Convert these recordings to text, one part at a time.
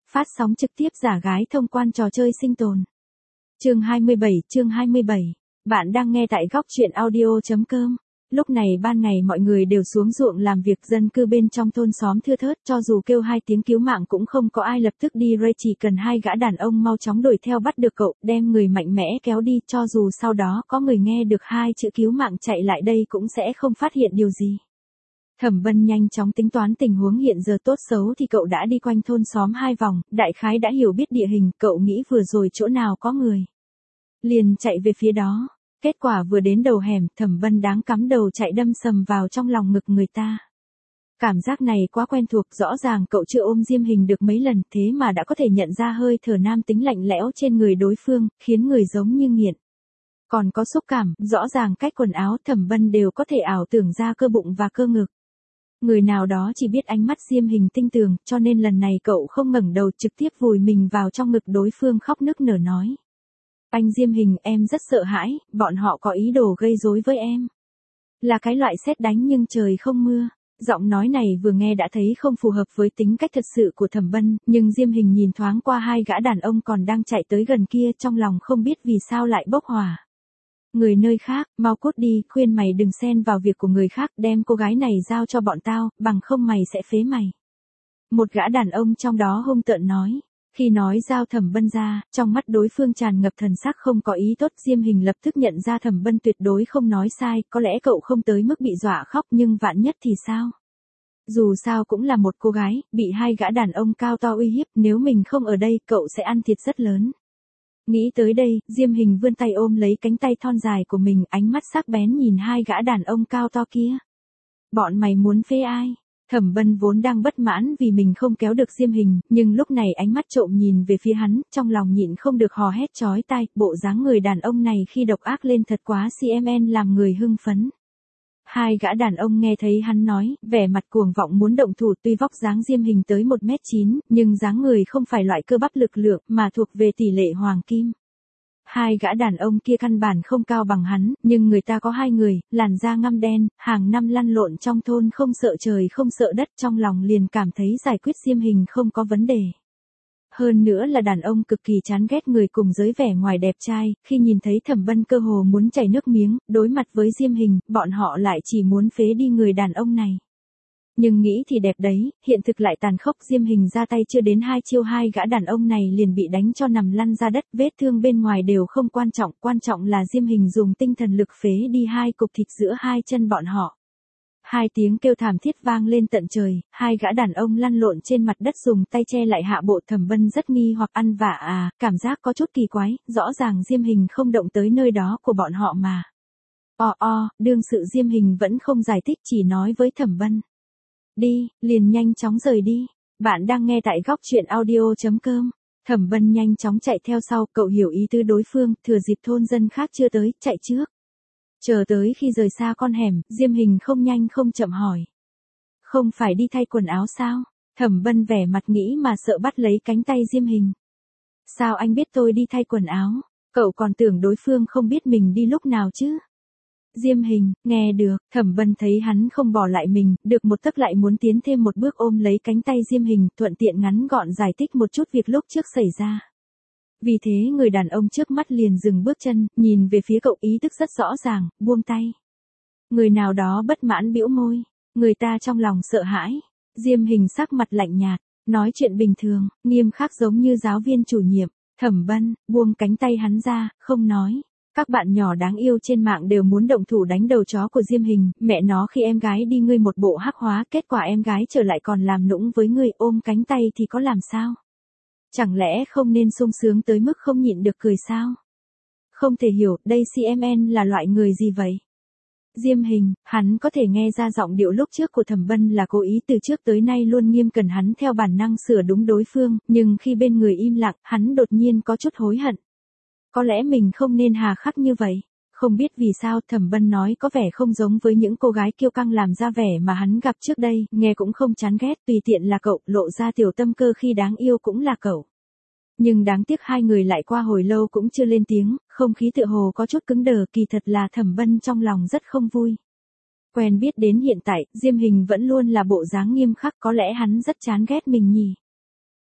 Phát sóng trực tiếp giả gái thông quan trò chơi sinh tồn. Chương 27. Bạn đang nghe tại góc truyện audio.com. Lúc này ban ngày mọi người đều xuống ruộng làm việc, dân cư bên trong thôn xóm thưa thớt, cho dù kêu 2 tiếng cứu mạng cũng không có ai lập tức đi Ray, chỉ cần 2 gã đàn ông mau chóng đuổi theo bắt được cậu, đem người mạnh mẽ kéo đi, cho dù sau đó có người nghe được 2 chữ cứu mạng chạy lại đây cũng sẽ không phát hiện điều gì. Thẩm Bân nhanh chóng tính toán tình huống hiện giờ tốt xấu thì cậu đã đi quanh thôn xóm 2 vòng, đại khái đã hiểu biết địa hình, cậu nghĩ vừa rồi chỗ nào có người, liền chạy về phía đó. Kết quả vừa đến đầu hẻm, Thẩm Bân đáng cắm đầu chạy đâm sầm vào trong lòng ngực người ta. Cảm giác này quá quen thuộc, rõ ràng cậu chưa ôm Diêm Hình được mấy lần, thế mà đã có thể nhận ra hơi thở nam tính lạnh lẽo trên người đối phương, khiến người giống như nghiện. Còn có xúc cảm, rõ ràng cách quần áo Thẩm Bân đều có thể ảo tưởng ra cơ bụng và cơ ngực. Người nào đó chỉ biết ánh mắt Diêm Hình tinh tường, cho nên lần này cậu không ngẩng đầu, trực tiếp vùi mình vào trong ngực đối phương, khóc nức nở nói. Anh Diêm Hình, em rất sợ hãi, bọn họ có ý đồ gây rối với em. Là cái loại sét đánh nhưng trời không mưa. Giọng nói này vừa nghe đã thấy không phù hợp với tính cách thật sự của Thẩm Bân, nhưng Diêm Hình nhìn thoáng qua 2 gã đàn ông còn đang chạy tới gần kia, trong lòng không biết vì sao lại bốc hỏa. Người nơi khác, mau cút đi, khuyên mày đừng xen vào việc của người khác, đem cô gái này giao cho bọn tao, bằng không mày sẽ phế mày. Một gã đàn ông trong đó hung tợn nói. Khi nói giao Thẩm Bân ra, trong mắt đối phương tràn ngập thần sắc không có ý tốt. Diêm Hình lập tức nhận ra Thẩm Bân tuyệt đối không nói sai, có lẽ cậu không tới mức bị dọa khóc, nhưng vạn nhất thì sao? Dù sao cũng là một cô gái, bị 2 gã đàn ông cao to uy hiếp, nếu mình không ở đây, cậu sẽ ăn thiệt rất lớn. Nghĩ tới đây, Diêm Hình vươn tay ôm lấy cánh tay thon dài của mình, ánh mắt sắc bén nhìn 2 gã đàn ông cao to kia. Bọn mày muốn phế ai? Thẩm Bân vốn đang bất mãn vì mình không kéo được Diêm Hình, nhưng lúc này ánh mắt trộm nhìn về phía hắn, trong lòng nhịn không được hò hét chói tai, bộ dáng người đàn ông này khi độc ác lên thật quá CMN, làm người hưng phấn. 2 gã đàn ông nghe thấy hắn nói, vẻ mặt cuồng vọng muốn động thủ, tuy vóc dáng Diêm Hình tới 1m9, nhưng dáng người không phải loại cơ bắp lực lượng, mà thuộc về tỷ lệ hoàng kim. 2 gã đàn ông kia căn bản không cao bằng hắn, nhưng người ta có 2 người, làn da ngăm đen, hàng năm lăn lộn trong thôn không sợ trời không sợ đất, trong lòng liền cảm thấy giải quyết Diêm Hình không có vấn đề. Hơn nữa là đàn ông cực kỳ chán ghét người cùng giới vẻ ngoài đẹp trai, khi nhìn thấy Thẩm Bân cơ hồ muốn chảy nước miếng, đối mặt với Diêm Hình, bọn họ lại chỉ muốn phế đi người đàn ông này. Nhưng nghĩ thì đẹp đấy, hiện thực lại tàn khốc. Diêm Hình ra tay chưa đến 2 chiêu, 2 gã đàn ông này liền bị đánh cho nằm lăn ra đất, vết thương bên ngoài đều không quan trọng là Diêm Hình dùng tinh thần lực phế đi 2 cục thịt giữa 2 chân bọn họ. 2 tiếng kêu thảm thiết vang lên tận trời, 2 gã đàn ông lăn lộn trên mặt đất dùng tay che lại hạ bộ. Thẩm Bân rất nghi hoặc, ăn vạ à, cảm giác có chút kỳ quái, rõ ràng Diêm Hình không động tới nơi đó của bọn họ mà. Đương sự Diêm Hình vẫn không giải thích, chỉ nói với Thẩm Bân. Đi, liền nhanh chóng rời đi. Bạn đang nghe tại góc truyện audio.com. Thẩm Bân nhanh chóng chạy theo sau, cậu hiểu ý tứ đối phương, thừa dịp thôn dân khác chưa tới, chạy trước. Chờ tới khi rời xa con hẻm, Diêm Hình không nhanh không chậm hỏi. Không phải đi thay quần áo sao? Thẩm Bân vẻ mặt nghĩ mà sợ, bắt lấy cánh tay Diêm Hình. Sao anh biết tôi đi thay quần áo? Cậu còn tưởng đối phương không biết mình đi lúc nào chứ? Diêm Hình, nghe được. Thẩm Bân thấy hắn không bỏ lại mình, được một tấc lại muốn tiến thêm một bước, ôm lấy cánh tay Diêm Hình, thuận tiện ngắn gọn giải thích một chút việc lúc trước xảy ra. Vì thế người đàn ông trước mắt liền dừng bước chân, nhìn về phía cậu, ý thức rất rõ ràng, buông tay. Người nào đó bất mãn bĩu môi, người ta trong lòng sợ hãi. Diêm Hình sắc mặt lạnh nhạt, nói chuyện bình thường, nghiêm khắc giống như giáo viên chủ nhiệm. Thẩm Bân buông cánh tay hắn ra, không nói. Các bạn nhỏ đáng yêu trên mạng đều muốn động thủ đánh đầu chó của Diêm Hình, mẹ nó, khi em gái đi ngươi một bộ hắc hóa, kết quả em gái trở lại còn làm nũng với ngươi, ôm cánh tay thì có làm sao? Chẳng lẽ không nên sung sướng tới mức không nhịn được cười sao? Không thể hiểu, đây CMN là loại người gì vậy? Diêm Hình, hắn có thể nghe ra giọng điệu lúc trước của Thẩm Bân là cố ý, từ trước tới nay luôn nghiêm cẩn, hắn theo bản năng sửa đúng đối phương, nhưng khi bên người im lặng, hắn đột nhiên có chút hối hận. Có lẽ mình không nên hà khắc như vậy. Không biết vì sao Thẩm Bân nói có vẻ không giống với những cô gái kiêu căng làm ra vẻ mà hắn gặp trước đây, nghe cũng không chán ghét, tùy tiện là cậu, lộ ra tiểu tâm cơ khi đáng yêu cũng là cậu. Nhưng đáng tiếc 2 người lại qua hồi lâu cũng chưa lên tiếng, không khí tựa hồ có chút cứng đờ, kỳ thật là Thẩm Bân trong lòng rất không vui. Quen biết đến hiện tại, Diêm Hình vẫn luôn là bộ dáng nghiêm khắc, có lẽ hắn rất chán ghét mình nhỉ.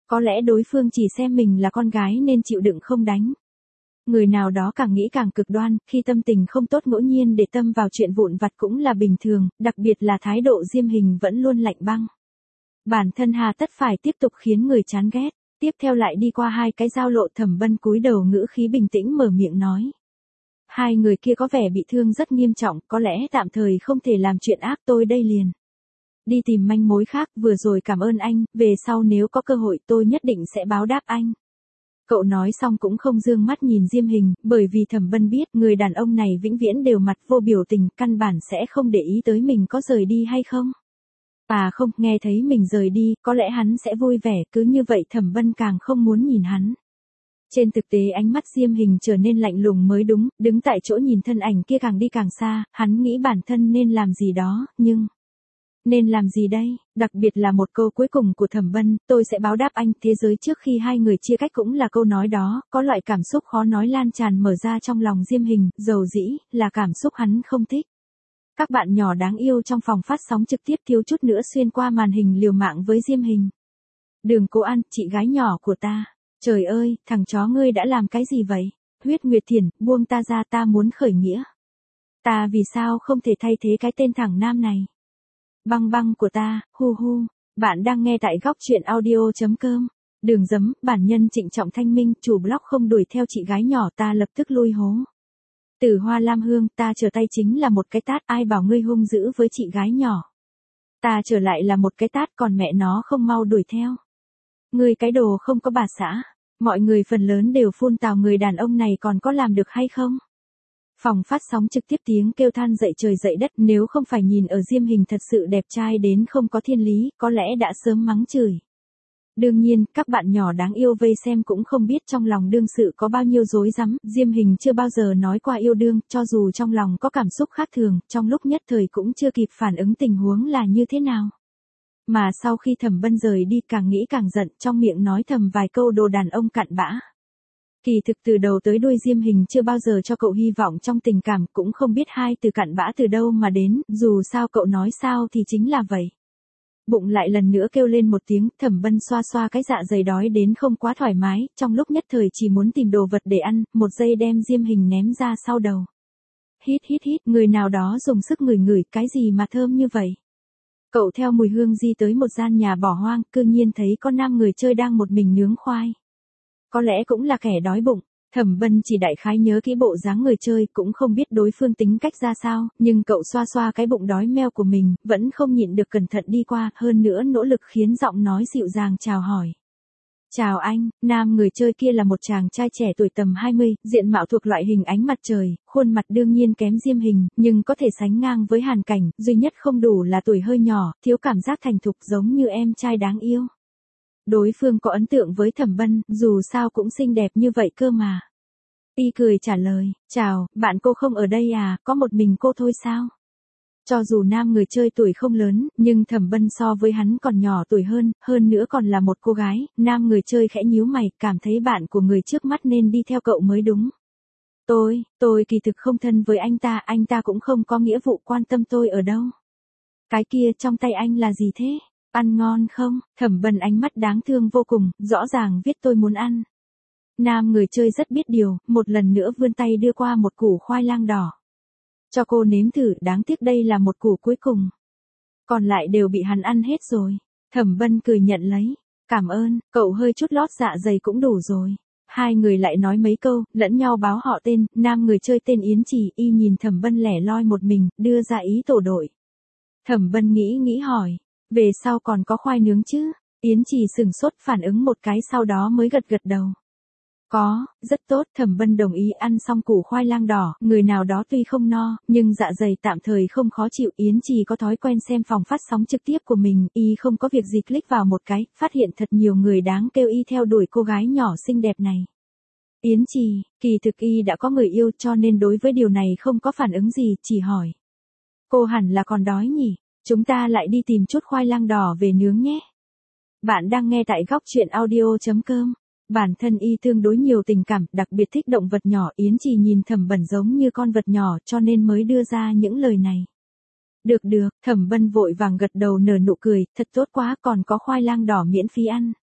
Có lẽ đối phương chỉ xem mình là con gái nên chịu đựng không đánh. Người nào đó càng nghĩ càng cực đoan, khi tâm tình không tốt ngẫu nhiên để tâm vào chuyện vụn vặt cũng là bình thường, đặc biệt là thái độ Diêm Hình vẫn luôn lạnh băng. Bản thân hà tất phải tiếp tục khiến người chán ghét. Tiếp theo lại đi qua hai cái giao lộ, Thẩm Bân cúi đầu ngữ khí bình tĩnh mở miệng nói. Hai người kia có vẻ bị thương rất nghiêm trọng, có lẽ tạm thời không thể làm chuyện ác, tôi đây liền đi tìm manh mối khác, vừa rồi cảm ơn anh, về sau nếu có cơ hội tôi nhất định sẽ báo đáp anh. Cậu nói xong cũng không dương mắt nhìn Diêm Hình, bởi vì Thẩm Bân biết người đàn ông này vĩnh viễn đều mặt vô biểu tình, căn bản sẽ không để ý tới mình có rời đi hay không. À không, nghe thấy mình rời đi, có lẽ hắn sẽ vui vẻ, cứ như vậy Thẩm Bân càng không muốn nhìn hắn. Trên thực tế ánh mắt Diêm Hình trở nên lạnh lùng mới đúng, đứng tại chỗ nhìn thân ảnh kia càng đi càng xa, hắn nghĩ bản thân nên làm gì đó, nhưng... Nên làm gì đây? Đặc biệt là một câu cuối cùng của Thẩm Bân, tôi sẽ báo đáp anh, thế giới trước khi hai người chia cách cũng là câu nói đó, có loại cảm xúc khó nói lan tràn mở ra trong lòng Diêm Hình, dầu dĩ, là cảm xúc hắn không thích. Các bạn nhỏ đáng yêu trong phòng phát sóng trực tiếp thiếu chút nữa xuyên qua màn hình liều mạng với Diêm Hình. Đường Cố An, chị gái nhỏ của ta. Trời ơi, thằng chó ngươi đã làm cái gì vậy? Huyết Nguyệt Thiển, buông ta ra, ta muốn khởi nghĩa. Ta vì sao không thể thay thế cái tên thằng nam này? Băng băng của ta, hu hu. Bạn đang nghe tại góc truyện audio.com. Đường Dấm, bản nhân Trịnh Trọng Thanh Minh, chủ blog không đuổi theo chị gái nhỏ, ta lập tức lui hố. Từ Hoa Lam Hương, ta trở tay chính là một cái tát, ai bảo ngươi hung dữ với chị gái nhỏ. Ta trở lại là một cái tát, còn mẹ nó không mau đuổi theo. Ngươi cái đồ không có bà xã. Mọi người phần lớn đều phun tào người đàn ông này còn có làm được hay không. Phòng phát sóng trực tiếp tiếng kêu than dậy trời dậy đất, nếu không phải nhìn ở Diêm Hình thật sự đẹp trai đến không có thiên lý, có lẽ đã sớm mắng chửi. Đương nhiên, các bạn nhỏ đáng yêu vây xem cũng không biết trong lòng đương sự có bao nhiêu rối rắm, Diêm Hình chưa bao giờ nói qua yêu đương, cho dù trong lòng có cảm xúc khác thường, trong lúc nhất thời cũng chưa kịp phản ứng tình huống là như thế nào. Mà sau khi Thẩm Bân rời đi càng nghĩ càng giận, trong miệng nói thầm vài câu đồ đàn ông cặn bã. Kỳ thực từ đầu tới đuôi Diêm Hình chưa bao giờ cho cậu hy vọng trong tình cảm, cũng không biết hai từ cặn bã từ đâu mà đến, dù sao cậu nói sao thì chính là vậy. Bụng lại lần nữa kêu lên một tiếng, Thẩm Bân xoa xoa cái dạ dày đói đến không quá thoải mái, trong lúc nhất thời chỉ muốn tìm đồ vật để ăn, một giây đem Diêm Hình ném ra sau đầu. Hít hít hít, người nào đó dùng sức ngửi ngửi, cái gì mà thơm như vậy. Cậu theo mùi hương di tới một gian nhà bỏ hoang, cư nhiên thấy có 5 người chơi đang một mình nướng khoai. Có lẽ cũng là kẻ đói bụng, Thẩm Bân chỉ đại khái nhớ kỹ bộ dáng người chơi, cũng không biết đối phương tính cách ra sao, nhưng cậu xoa xoa cái bụng đói meo của mình, vẫn không nhịn được cẩn thận đi qua, hơn nữa nỗ lực khiến giọng nói dịu dàng chào hỏi. Chào anh, nam người chơi kia là một chàng trai trẻ tuổi tầm 20, diện mạo thuộc loại hình ánh mặt trời, khuôn mặt đương nhiên kém Diêm Hình, nhưng có thể sánh ngang với Hàn Cảnh, duy nhất không đủ là tuổi hơi nhỏ, thiếu cảm giác thành thục giống như em trai đáng yêu. Đối phương có ấn tượng với Thẩm Bân, dù sao cũng xinh đẹp như vậy cơ mà. Y cười trả lời, chào, bạn cô không ở đây à, có một mình cô thôi sao? Cho dù nam người chơi tuổi không lớn, nhưng Thẩm Bân so với hắn còn nhỏ tuổi hơn nữa còn là một cô gái, nam người chơi khẽ nhíu mày, cảm thấy bạn của người trước mắt nên đi theo cậu mới đúng. Tôi kỳ thực không thân với anh ta cũng không có nghĩa vụ quan tâm tôi ở đâu. Cái kia trong tay anh là gì thế? Ăn ngon không? Thẩm Bân ánh mắt đáng thương vô cùng, rõ ràng viết tôi muốn ăn. Nam người chơi rất biết điều, một lần nữa vươn tay đưa qua một củ khoai lang đỏ. Cho cô nếm thử, đáng tiếc đây là một củ cuối cùng. Còn lại đều bị hắn ăn hết rồi. Thẩm Bân cười nhận lấy. Cảm ơn, cậu hơi chút lót dạ dày cũng đủ rồi. Hai người lại nói mấy câu, lẫn nhau báo họ tên, nam người chơi tên Yến Trì, y nhìn Thẩm Bân lẻ loi một mình, đưa ra ý tổ đội. Thẩm Bân nghĩ hỏi, về sau còn có khoai nướng chứ? Yến Trì sừng sốt phản ứng một cái sau đó mới gật đầu. Có, rất tốt, Thẩm Bân đồng ý ăn xong củ khoai lang đỏ, người nào đó tuy không no, nhưng dạ dày tạm thời không khó chịu. Yến Trì có thói quen xem phòng phát sóng trực tiếp của mình, y không có việc gì click vào một cái, phát hiện thật nhiều người đáng kêu y theo đuổi cô gái nhỏ xinh đẹp này. Yến Trì, kỳ thực y đã có người yêu cho nên đối với điều này không có phản ứng gì, chỉ hỏi. Cô hẳn là còn đói nhỉ, chúng ta lại đi tìm chút khoai lang đỏ về nướng nhé. Bạn đang nghe tại góc truyện audio.com. Bản thân y tương đối nhiều tình cảm, đặc biệt thích động vật nhỏ, Yến Trì nhìn Thẩm Bân giống như con vật nhỏ cho nên mới đưa ra những lời này. Được, Thẩm Bân vội vàng gật đầu nở nụ cười, thật tốt quá, còn có khoai lang đỏ miễn phí ăn.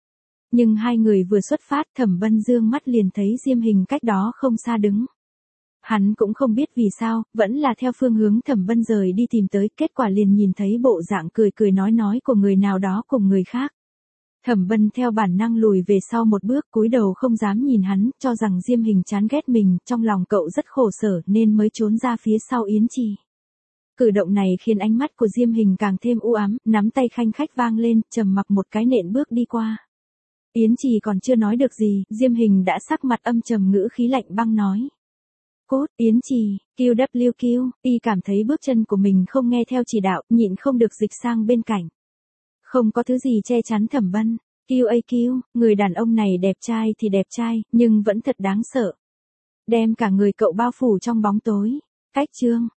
Nhưng hai người vừa xuất phát, Thẩm Bân dương mắt liền thấy Diêm Hình cách đó không xa đứng. Hắn cũng không biết vì sao, vẫn là theo phương hướng Thẩm Bân rời đi tìm tới, kết quả liền nhìn thấy bộ dạng cười cười nói của người nào đó cùng người khác. Thẩm Bân theo bản năng lùi về sau một bước, cúi đầu không dám nhìn hắn, cho rằng Diêm Hình chán ghét mình, trong lòng cậu rất khổ sở nên mới trốn ra phía sau Yến Trì. Cử động này khiến ánh mắt của Diêm Hình càng thêm u ám, nắm tay khanh khách vang lên, trầm mặc một cái nện bước đi qua. Yến Trì còn chưa nói được gì, Diêm Hình đã sắc mặt âm trầm ngữ khí lạnh băng nói. Cốt, Yến Trì, QWQ, y cảm thấy bước chân của mình không nghe theo chỉ đạo, nhịn không được dịch sang bên cạnh. Không có thứ gì che chắn Thẩm Bân. QAQ, người đàn ông này đẹp trai thì đẹp trai, nhưng vẫn thật đáng sợ. Đem cả người cậu bao phủ trong bóng tối. Cách chương.